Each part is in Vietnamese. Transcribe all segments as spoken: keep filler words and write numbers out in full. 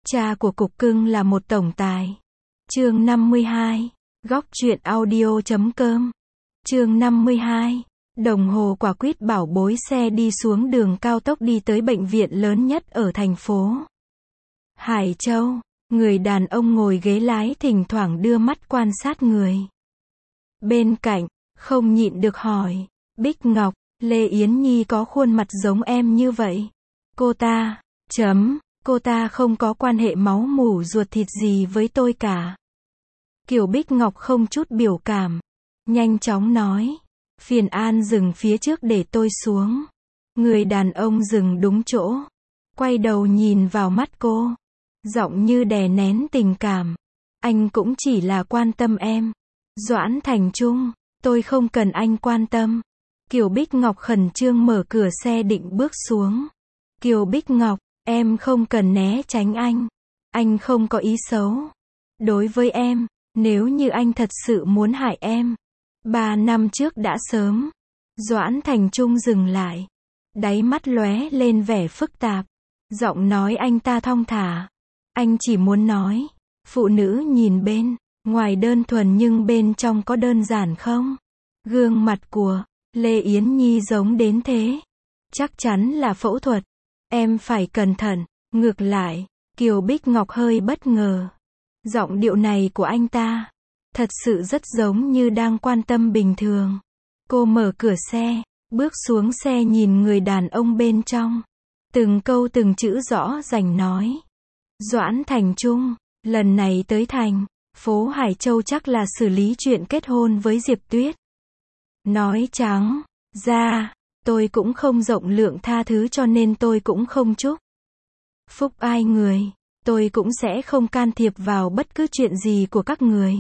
Cha của cục cưng là một tổng tài. Chương năm mươi hai. Góc truyện audio chấm com. Chương năm mươi hai. Đồng hồ quả quýt bảo bối xe đi xuống đường cao tốc đi tới bệnh viện lớn nhất ở thành phố Hải Châu. Người đàn ông ngồi ghế lái thỉnh thoảng đưa mắt quan sát người bên cạnh, không nhịn được hỏi, Bích Ngọc, Lê Yến Nhi có khuôn mặt giống em như vậy. Cô ta, chấm, cô ta không có quan hệ máu mủ ruột thịt gì với tôi cả. Kiều Bích Ngọc không chút biểu cảm, nhanh chóng nói, phiền An dừng phía trước để tôi xuống. Người đàn ông dừng đúng chỗ, quay đầu nhìn vào mắt cô, giọng như đè nén tình cảm. Anh cũng chỉ là quan tâm em. Doãn Thành Trung, tôi không cần anh quan tâm. Kiều Bích Ngọc khẩn trương mở cửa xe định bước xuống. Kiều Bích Ngọc, em không cần né tránh anh. Anh không có ý xấu đối với em. Nếu như anh thật sự muốn hại em, ba năm trước đã sớm. Doãn Thành Trung dừng lại, đáy mắt lóe lên vẻ phức tạp. Giọng nói anh ta thong thả. Anh chỉ muốn nói, phụ nữ nhìn bên ngoài đơn thuần nhưng bên trong có đơn giản không? Gương mặt của Lê Yến Nhi giống đến thế. Chắc chắn là phẫu thuật. Em phải cẩn thận. Ngược lại, Kiều Bích Ngọc hơi bất ngờ. Giọng điệu này của anh ta thật sự rất giống như đang quan tâm bình thường. Cô mở cửa xe, bước xuống xe nhìn người đàn ông bên trong. Từng câu từng chữ rõ rành nói. Doãn Thành Trung, lần này tới thành phố Hải Châu chắc là xử lý chuyện kết hôn với Diệp Tuyết. Nói trắng ra, tôi cũng không rộng lượng tha thứ cho nên tôi cũng không chúc phúc ai người. Tôi cũng sẽ không can thiệp vào bất cứ chuyện gì của các người.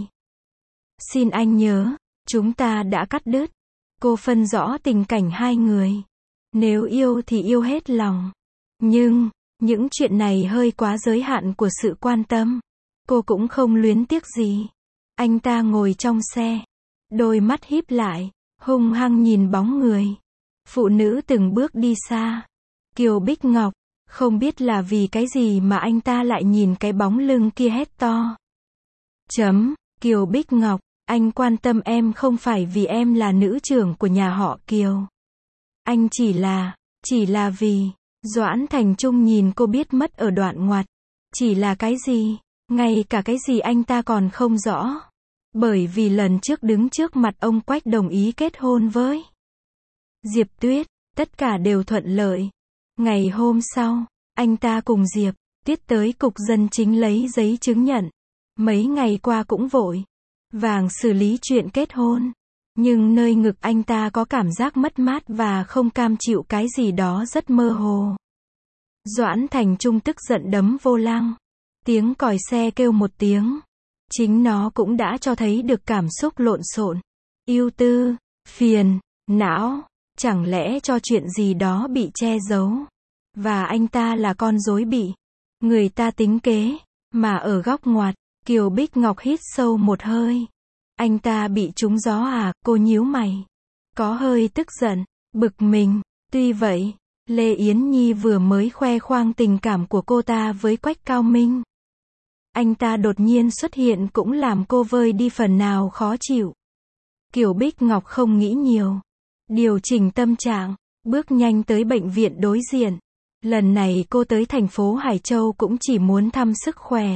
Xin anh nhớ, chúng ta đã cắt đứt. Cô phân rõ tình cảnh hai người. Nếu yêu thì yêu hết lòng. Nhưng, những chuyện này hơi quá giới hạn của sự quan tâm. Cô cũng không luyến tiếc gì. Anh ta ngồi trong xe, đôi mắt híp lại, hung hăng nhìn bóng người phụ nữ từng bước đi xa. Kiều Bích Ngọc, không biết là vì cái gì mà anh ta lại nhìn cái bóng lưng kia hét to. Chấm, Kiều Bích Ngọc, anh quan tâm em không phải vì em là nữ trưởng của nhà họ Kiều. Anh chỉ là, chỉ là vì, Doãn Thành Trung nhìn cô biết mất ở đoạn ngoặt. Chỉ là cái gì? Ngay cả cái gì anh ta còn không rõ. Bởi vì lần trước đứng trước mặt ông Quách đồng ý kết hôn với Diệp Tuyết, tất cả đều thuận lợi. Ngày hôm sau, anh ta cùng Diệp Tuyết tới cục dân chính lấy giấy chứng nhận. Mấy ngày qua cũng vội vàng xử lý chuyện kết hôn. Nhưng nơi ngực anh ta có cảm giác mất mát và không cam chịu cái gì đó rất mơ hồ. Doãn Thành Trung tức giận đấm vô lăng. Tiếng còi xe kêu một tiếng. Chính nó cũng đã cho thấy được cảm xúc lộn xộn, ưu tư, phiền, não. Chẳng lẽ cho chuyện gì đó bị che giấu. Và anh ta là con rối bị người ta tính kế. Mà ở góc ngoặt, Kiều Bích Ngọc hít sâu một hơi. Anh ta bị trúng gió à? Cô nhíu mày, có hơi tức giận, bực mình. Tuy vậy, Lê Yến Nhi vừa mới khoe khoang tình cảm của cô ta với Quách Cao Minh. Anh ta đột nhiên xuất hiện cũng làm cô vơi đi phần nào khó chịu. Kiều Bích Ngọc không nghĩ nhiều, điều chỉnh tâm trạng, bước nhanh tới bệnh viện đối diện. Lần này cô tới thành phố Hải Châu cũng chỉ muốn thăm sức khỏe.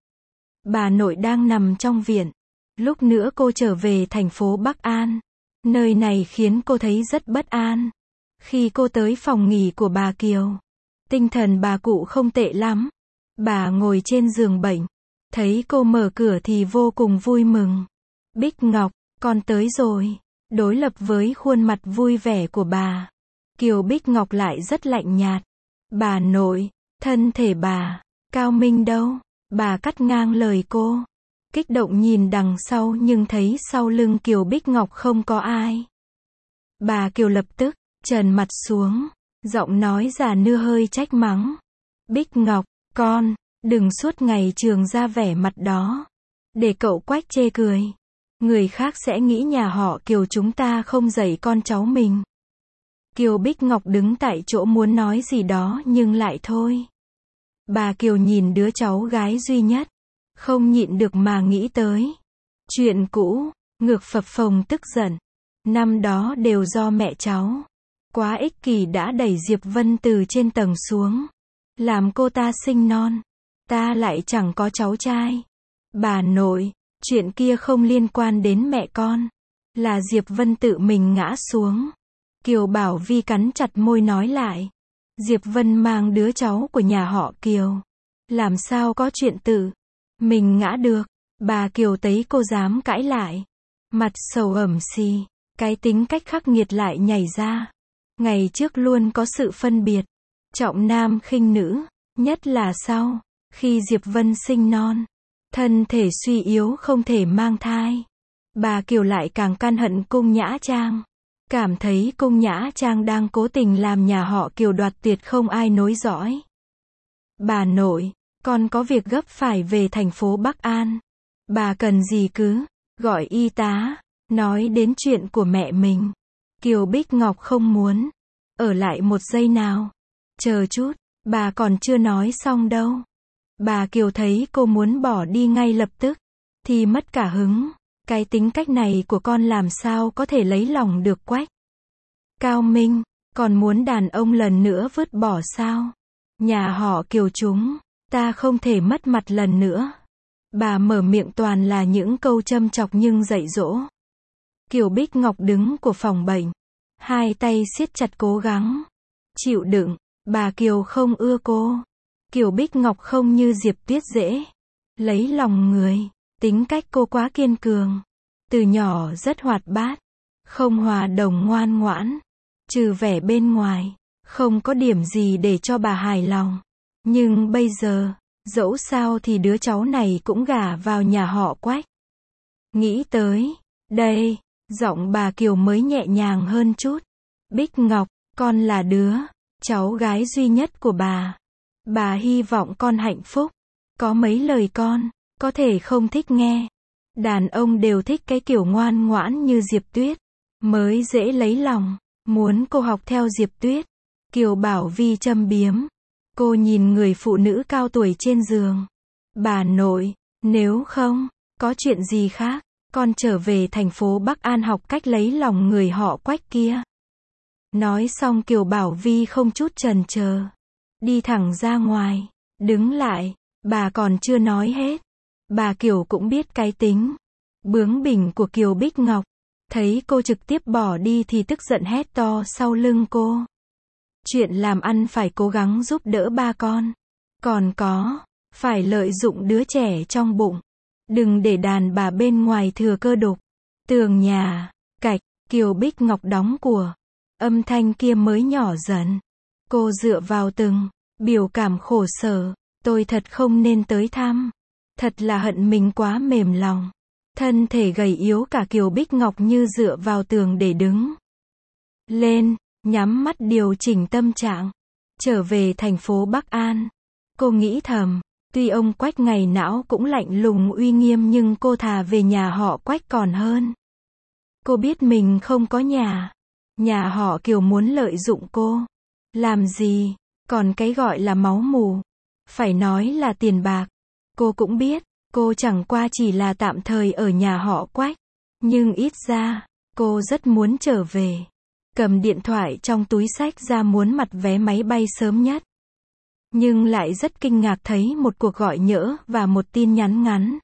Bà nội đang nằm trong viện. Lúc nữa cô trở về thành phố Bắc An. Nơi này khiến cô thấy rất bất an. Khi cô tới phòng nghỉ của bà Kiều, tinh thần bà cụ không tệ lắm. Bà ngồi trên giường bệnh, thấy cô mở cửa thì vô cùng vui mừng. Bích Ngọc, con tới rồi. Đối lập với khuôn mặt vui vẻ của bà, Kiều Bích Ngọc lại rất lạnh nhạt. Bà nội, thân thể bà, Cao Minh đâu? Bà cắt ngang lời cô. Kích động nhìn đằng sau nhưng thấy sau lưng Kiều Bích Ngọc không có ai. Bà Kiều lập tức trần mặt xuống, giọng nói già nua hơi trách mắng. Bích Ngọc, con, đừng suốt ngày trường ra vẻ mặt đó. Để cậu Quách chê cười. Người khác sẽ nghĩ nhà họ Kiều chúng ta không dạy con cháu mình. Kiều Bích Ngọc đứng tại chỗ muốn nói gì đó nhưng lại thôi. Bà Kiều nhìn đứa cháu gái duy nhất, không nhịn được mà nghĩ tới chuyện cũ, ngược phập phồng tức giận. Năm đó đều do mẹ cháu quá ích kỷ đã đẩy Diệp Vân từ trên tầng xuống, làm cô ta sinh non. Ta lại chẳng có cháu trai. Bà nội, chuyện kia không liên quan đến mẹ con. Là Diệp Vân tự mình ngã xuống. Kiều Bảo Vi cắn chặt môi nói lại. Diệp Vân mang đứa cháu của nhà họ Kiều. Làm sao có chuyện tự mình ngã được. Bà Kiều thấy cô dám cãi lại. Mặt sầu ẩm xì. Cái tính cách khắc nghiệt lại nhảy ra. Ngày trước luôn có sự phân biệt. Trọng nam khinh nữ. Nhất là sau. Khi Diệp Vân sinh non. Thân thể suy yếu không thể mang thai. Bà Kiều lại càng căm hận Cung Nhã Trang. Cảm thấy Cung Nhã Trang đang cố tình làm nhà họ Kiều đoạt tuyệt không ai nối dõi. Bà nội, con có việc gấp phải về thành phố Bắc An. Bà cần gì cứ gọi y tá, nói đến chuyện của mẹ mình. Kiều Bích Ngọc không muốn ở lại một giây nào. Chờ chút, bà còn chưa nói xong đâu. Bà Kiều thấy cô muốn bỏ đi ngay lập tức, thì mất cả hứng. Cái tính cách này của con làm sao có thể lấy lòng được Quách Cao Minh, còn muốn đàn ông lần nữa vứt bỏ sao? Nhà họ Kiều chúng, ta không thể mất mặt lần nữa. Bà mở miệng toàn là những câu châm chọc nhưng dạy dỗ. Kiều Bích Ngọc đứng của phòng bệnh, hai tay siết chặt cố gắng chịu đựng. Bà Kiều không ưa cô. Kiều Bích Ngọc không như Diệp Tuyết dễ lấy lòng người. Tính cách cô quá kiên cường. Từ nhỏ rất hoạt bát, không hòa đồng ngoan ngoãn. Trừ vẻ bên ngoài, không có điểm gì để cho bà hài lòng. Nhưng bây giờ, dẫu sao thì đứa cháu này cũng gả vào nhà họ Quách. Nghĩ tới đây, giọng bà Kiều mới nhẹ nhàng hơn chút. Bích Ngọc, con là đứa cháu gái duy nhất của bà. Bà hy vọng con hạnh phúc. Có mấy lời con có thể không thích nghe. Đàn ông đều thích cái kiểu ngoan ngoãn như Diệp Tuyết, mới dễ lấy lòng. Muốn cô học theo Diệp Tuyết. Kiều Bảo Vi châm biếm. Cô nhìn người phụ nữ cao tuổi trên giường. Bà nội, nếu không có chuyện gì khác, con trở về thành phố Bắc An học cách lấy lòng người họ Quách kia. Nói xong Kiều Bảo Vi không chút chần chờ, đi thẳng ra ngoài. Đứng lại, bà còn chưa nói hết. Bà Kiều cũng biết cái tính bướng bỉnh của Kiều Bích Ngọc. Thấy cô trực tiếp bỏ đi thì tức giận hét to sau lưng cô. Chuyện làm ăn phải cố gắng giúp đỡ ba con. Còn có, phải lợi dụng đứa trẻ trong bụng. Đừng để đàn bà bên ngoài thừa cơ đục. Tường nhà, cạch, Kiều Bích Ngọc đóng của. Âm thanh kia mới nhỏ dần. Cô dựa vào từng biểu cảm khổ sở. Tôi thật không nên tới thăm. Thật là hận mình quá mềm lòng. Thân thể gầy yếu cả Kiều Bích Ngọc như dựa vào tường để đứng lên, nhắm mắt điều chỉnh tâm trạng. Trở về thành phố Bắc An. Cô nghĩ thầm, tuy ông Quách ngày não cũng lạnh lùng uy nghiêm nhưng cô thà về nhà họ Quách còn hơn. Cô biết mình không có nhà. Nhà họ Kiều muốn lợi dụng cô. Làm gì? Còn cái gọi là máu mù. Phải nói là tiền bạc. Cô cũng biết, cô chẳng qua chỉ là tạm thời ở nhà họ Quách. Nhưng ít ra, cô rất muốn trở về. Cầm điện thoại trong túi xách ra muốn mặt vé máy bay sớm nhất. Nhưng lại rất kinh ngạc thấy một cuộc gọi nhỡ và một tin nhắn ngắn.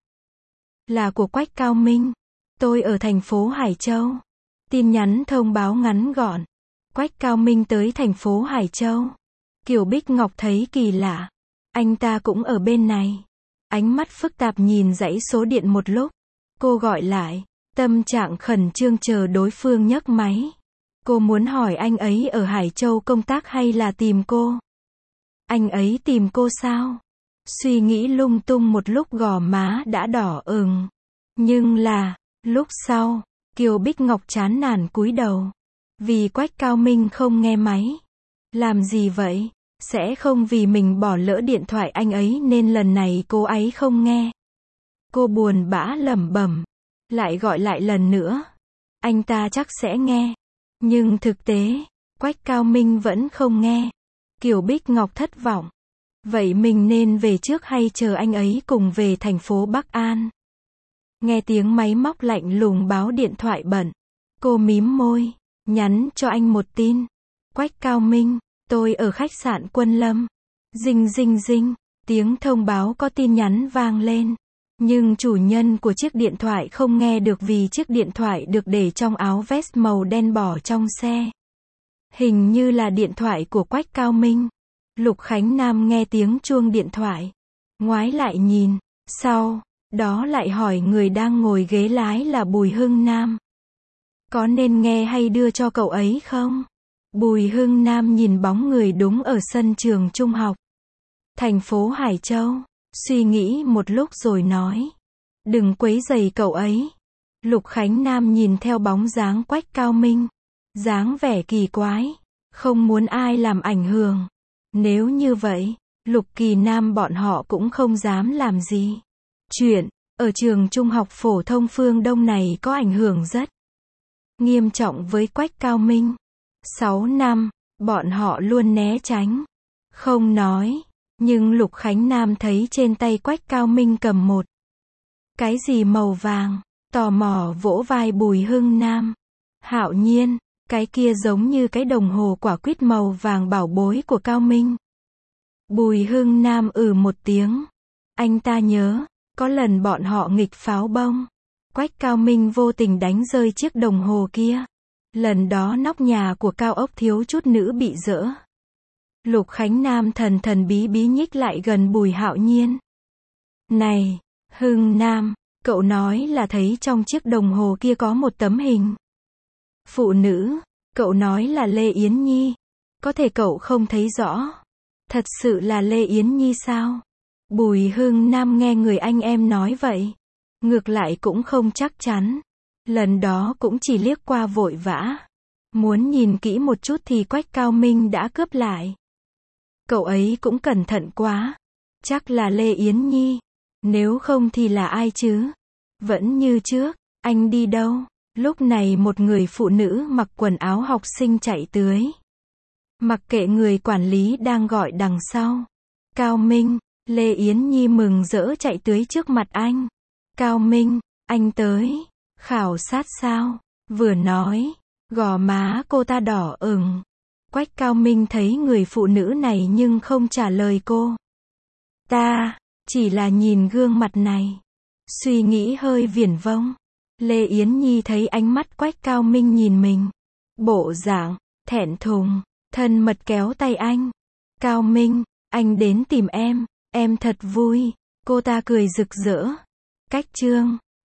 Là của Quách Cao Minh. Tôi ở thành phố Hải Châu. Tin nhắn thông báo ngắn gọn. Quách Cao Minh tới thành phố Hải Châu. Kiều Bích Ngọc thấy kỳ lạ. Anh ta cũng ở bên này. Ánh mắt phức tạp nhìn dãy số điện một lúc. Cô gọi lại. Tâm trạng khẩn trương chờ đối phương nhấc máy. Cô muốn hỏi anh ấy ở Hải Châu công tác hay là tìm cô? Anh ấy tìm cô sao? Suy nghĩ lung tung một lúc gò má đã đỏ ửng. Nhưng là, lúc sau, Kiều Bích Ngọc chán nản cúi đầu. Vì Quách Cao Minh không nghe máy. Làm gì vậy? Sẽ không vì mình bỏ lỡ điện thoại anh ấy nên lần này cô ấy không nghe. Cô buồn bã lẩm bẩm. Lại gọi lại lần nữa. Anh ta chắc sẽ nghe. Nhưng thực tế, Quách Cao Minh vẫn không nghe. Kiều Bích Ngọc thất vọng. Vậy mình nên về trước hay chờ anh ấy cùng về thành phố Bắc An? Nghe tiếng máy móc lạnh lùng báo điện thoại bận. Cô mím môi, nhắn cho anh một tin. Quách Cao Minh, tôi ở khách sạn Quân Lâm. Dinh dinh dinh, tiếng thông báo có tin nhắn vang lên. Nhưng chủ nhân của chiếc điện thoại không nghe được vì chiếc điện thoại được để trong áo vest màu đen bỏ trong xe. Hình như là điện thoại của Quách Cao Minh. Lục Khánh Nam nghe tiếng chuông điện thoại. Ngoái lại nhìn, sau đó lại hỏi người đang ngồi ghế lái là Bùi Hưng Nam. Có nên nghe hay đưa cho cậu ấy không? Bùi Hưng Nam nhìn bóng người đúng ở sân trường trung học. Thành phố Hải Châu. Suy nghĩ một lúc rồi nói. Đừng quấy rầy cậu ấy. Lục Khánh Nam nhìn theo bóng dáng Quách Cao Minh. Dáng vẻ kỳ quái. Không muốn ai làm ảnh hưởng. Nếu như vậy, Lục Kỳ Nam bọn họ cũng không dám làm gì. Chuyện, ở trường trung học phổ thông Phương Đông này có ảnh hưởng rất nghiêm trọng với Quách Cao Minh. Sáu năm, bọn họ luôn né tránh. Không nói. Nhưng Lục Khánh Nam thấy trên tay Quách Cao Minh cầm một cái gì màu vàng. Tò mò vỗ vai Bùi Hưng Nam. Hạo nhiên, cái kia giống như cái đồng hồ quả quýt màu vàng bảo bối của Cao Minh. Bùi Hưng Nam ừ một tiếng. Anh ta nhớ, có lần bọn họ nghịch pháo bông. Quách Cao Minh vô tình đánh rơi chiếc đồng hồ kia. Lần đó nóc nhà của cao ốc thiếu chút nữa bị dỡ. Lục Khánh Nam thần thần bí bí nhích lại gần Bùi Hạo Nhiên. Này, Hưng Nam, cậu nói là thấy trong chiếc đồng hồ kia có một tấm hình phụ nữ, cậu nói là Lê Yến Nhi. Có thể cậu không thấy rõ. Thật sự là Lê Yến Nhi sao? Bùi Hưng Nam nghe người anh em nói vậy. Ngược lại cũng không chắc chắn. Lần đó cũng chỉ liếc qua vội vã. Muốn nhìn kỹ một chút thì Quách Cao Minh đã cướp lại. Cậu ấy cũng cẩn thận quá. Chắc là Lê Yến Nhi. Nếu không thì là ai chứ? Vẫn như trước, anh đi đâu? Lúc này một người phụ nữ mặc quần áo học sinh chạy tới. Mặc kệ người quản lý đang gọi đằng sau. Cao Minh, Lê Yến Nhi mừng rỡ chạy tới trước mặt anh. Cao Minh, anh tới. Khảo sát sao? Vừa nói, gò má cô ta đỏ ửng. Quách Cao Minh thấy người phụ nữ này nhưng không trả lời cô. Ta, chỉ là nhìn gương mặt này. Suy nghĩ hơi viển vông. Lê Yến Nhi thấy ánh mắt Quách Cao Minh nhìn mình. Bộ dạng, thẹn thùng, thân mật kéo tay anh. Cao Minh, anh đến tìm em, em thật vui. Cô ta cười rực rỡ. Cách chương